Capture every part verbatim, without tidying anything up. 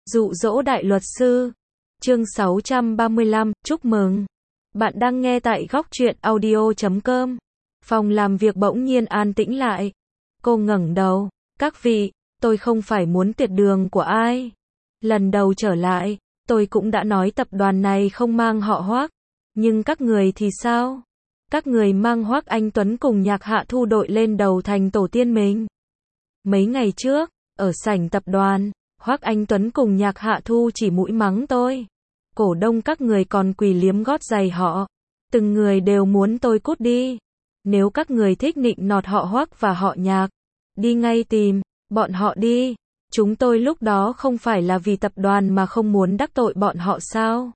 Dụ dỗ đại luật sư. Chương sáu trăm ba mươi lăm, chúc mừng. Bạn đang nghe tại góc truyện audio chấm com. Phòng làm việc bỗng nhiên an tĩnh lại. Cô ngẩng đầu. Các vị, tôi không phải muốn tuyệt đường của ai. Lần đầu trở lại, tôi cũng đã nói tập đoàn này không mang họ Hoác. Nhưng các người thì sao? Các người mang Hoác Anh Tuấn cùng Nhạc Hạ Thu đội lên đầu thành tổ tiên mình. Mấy ngày trước, ở sảnh tập đoàn, Hoác Anh Tuấn cùng Nhạc Hạ Thu chỉ mũi mắng tôi. Cổ đông các người còn quỳ liếm gót giày họ. Từng người đều muốn tôi cút đi. Nếu các người thích nịnh nọt họ Hoác và họ Nhạc, đi ngay tìm bọn họ đi. Chúng tôi lúc đó không phải là vì tập đoàn mà không muốn đắc tội bọn họ sao?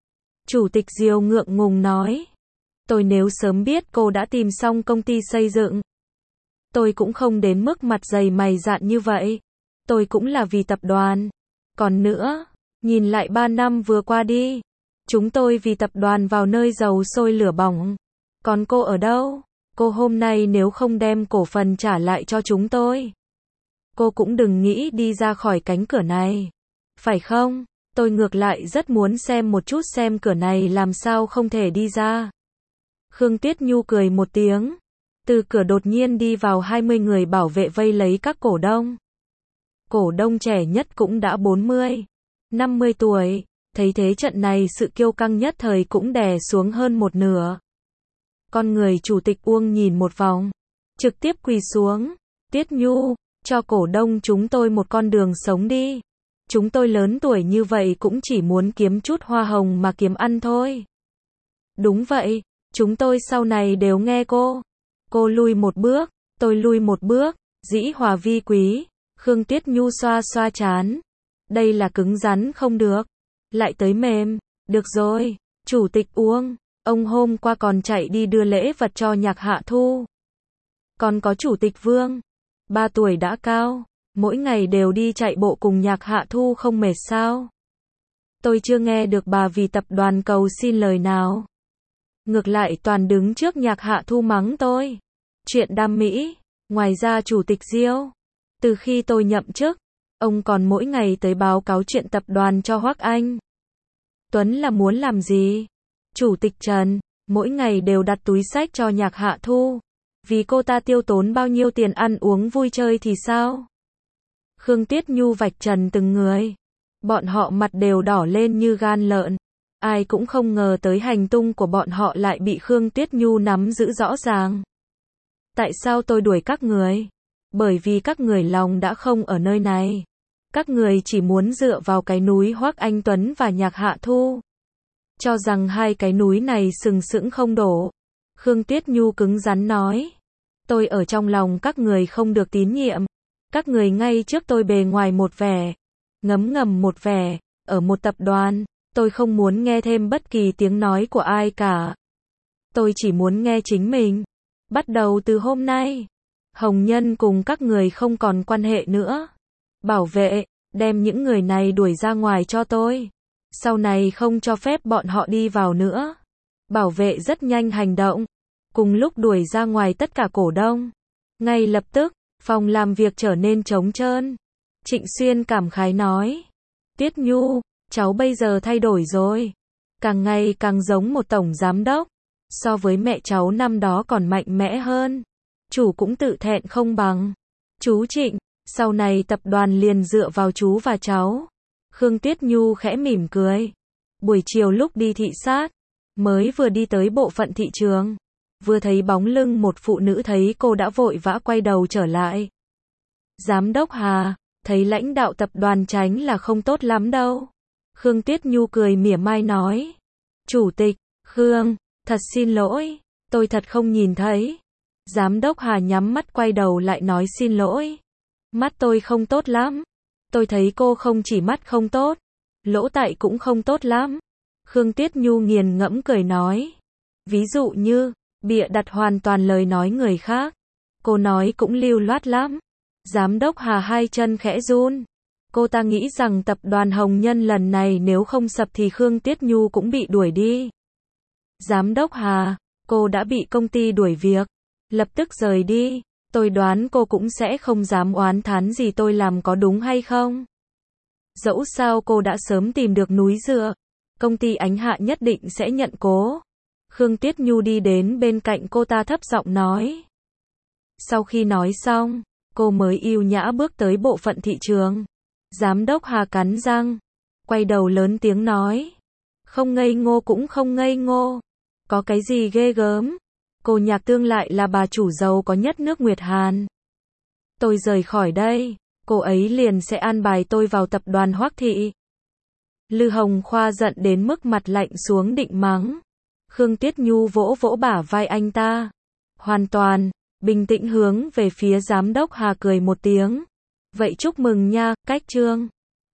Chủ tịch Diêu ngượng ngùng nói. Tôi nếu sớm biết cô đã tìm xong công ty xây dựng, tôi cũng không đến mức mặt dày mày dạn như vậy. Tôi cũng là vì tập đoàn. Còn nữa, nhìn lại ba năm vừa qua đi, chúng tôi vì tập đoàn vào nơi dầu sôi lửa bỏng. Còn cô ở đâu? Cô hôm nay nếu không đem cổ phần trả lại cho chúng tôi, cô cũng đừng nghĩ đi ra khỏi cánh cửa này. Phải không? Tôi ngược lại rất muốn xem một chút xem cửa này làm sao không thể đi ra. Khương Tuyết Nhu cười một tiếng. Từ cửa đột nhiên đi vào hai mươi người bảo vệ vây lấy các cổ đông. Cổ đông trẻ nhất cũng đã bốn mươi, năm mươi tuổi. Thấy thế trận này sự kiêu căng nhất thời cũng đè xuống hơn một nửa. Con người chủ tịch Uông nhìn một vòng, trực tiếp quỳ xuống. Tiết Nhu, cho cổ đông chúng tôi một con đường sống đi. Chúng tôi lớn tuổi như vậy cũng chỉ muốn kiếm chút hoa hồng mà kiếm ăn thôi. Đúng vậy, chúng tôi sau này đều nghe cô. Cô lui một bước, tôi lui một bước, dĩ hòa vi quý. Khương Tuyết Nhu xoa xoa trán. Đây là cứng rắn không được. Lại tới mềm. Được rồi, chủ tịch Uông, ông hôm qua còn chạy đi đưa lễ vật cho Nhạc Hạ Thu. Còn có chủ tịch Vương, ba tuổi đã cao, mỗi ngày đều đi chạy bộ cùng Nhạc Hạ Thu không mệt sao? Tôi chưa nghe được bà vì tập đoàn cầu xin lời nào. Ngược lại toàn đứng trước Nhạc Hạ Thu mắng tôi. Chuyện đam mỹ. Ngoài ra chủ tịch Diêu, từ khi tôi nhậm chức, ông còn mỗi ngày tới báo cáo chuyện tập đoàn cho Hoác Anh Tuấn là muốn làm gì? Chủ tịch Trần, mỗi ngày đều đặt túi xách cho Nhạc Hạ Thu. Vì cô ta tiêu tốn bao nhiêu tiền ăn uống vui chơi thì sao? Khương Tuyết Nhu vạch trần từng người. Bọn họ mặt đều đỏ lên như gan lợn. Ai cũng không ngờ tới hành tung của bọn họ lại bị Khương Tuyết Nhu nắm giữ rõ ràng. Tại sao tôi đuổi các người? Bởi vì các người lòng đã không ở nơi này. Các người chỉ muốn dựa vào cái núi Hoác Anh Tuấn và Nhạc Hạ Thu. Cho rằng hai cái núi này sừng sững không đổ. Khương Tuyết Nhu cứng rắn nói. Tôi ở trong lòng các người không được tín nhiệm. Các người ngay trước tôi bề ngoài một vẻ, ngấm ngầm một vẻ. Ở một tập đoàn, tôi không muốn nghe thêm bất kỳ tiếng nói của ai cả. Tôi chỉ muốn nghe chính mình. Bắt đầu từ hôm nay, Hồng Nhân cùng các người không còn quan hệ nữa. Bảo vệ, đem những người này đuổi ra ngoài cho tôi. Sau này không cho phép bọn họ đi vào nữa. Bảo vệ rất nhanh hành động. Cùng lúc đuổi ra ngoài tất cả cổ đông. Ngay lập tức, phòng làm việc trở nên trống trơn. Trịnh Xuyên cảm khái nói. Tiết Nhu, cháu bây giờ thay đổi rồi. Càng ngày càng giống một tổng giám đốc. So với mẹ cháu năm đó còn mạnh mẽ hơn. Chủ cũng tự thẹn không bằng. Chú Trịnh, sau này tập đoàn liền dựa vào chú và cháu. Khương Tuyết Nhu khẽ mỉm cười. Buổi chiều lúc đi thị sát, mới vừa đi tới bộ phận thị trường, vừa thấy bóng lưng một phụ nữ thấy cô đã vội vã quay đầu trở lại. Giám đốc Hà, thấy lãnh đạo tập đoàn tránh là không tốt lắm đâu. Khương Tuyết Nhu cười mỉa mai nói. Chủ tịch, Khương, thật xin lỗi, tôi thật không nhìn thấy. Giám đốc Hà nhắm mắt quay đầu lại nói xin lỗi. Mắt tôi không tốt lắm. Tôi thấy cô không chỉ mắt không tốt, lỗ tai cũng không tốt lắm. Khương Tuyết Nhu nghiền ngẫm cười nói. Ví dụ như, bịa đặt hoàn toàn lời nói người khác. Cô nói cũng lưu loát lắm. Giám đốc Hà hai chân khẽ run. Cô ta nghĩ rằng tập đoàn Hồng Nhân lần này nếu không sập thì Khương Tuyết Nhu cũng bị đuổi đi. Giám đốc Hà, cô đã bị công ty đuổi việc. Lập tức rời đi. Tôi đoán cô cũng sẽ không dám oán thán gì tôi làm có đúng hay không. Dẫu sao cô đã sớm tìm được núi dựa. Công ty Ánh Hạ nhất định sẽ nhận cố. Khương Tiết Nhu đi đến bên cạnh cô ta thấp giọng nói. Sau khi nói xong, cô mới yêu nhã bước tới bộ phận thị trường. Giám đốc Hà cắn răng, quay đầu lớn tiếng nói. Không ngây ngô cũng không ngây ngô. Có cái gì ghê gớm. Cô Nhạc Tương lại là bà chủ giàu có nhất nước Nguyệt Hàn. Tôi rời khỏi đây, cô ấy liền sẽ an bài tôi vào tập đoàn Hoắc Thị. Lư Hồng Khoa giận đến mức mặt lạnh xuống định mắng. Khương Tiết Nhu vỗ vỗ bả vai anh ta. Hoàn toàn, bình tĩnh hướng về phía giám đốc Hà cười một tiếng. Vậy chúc mừng nha, Cách Trương.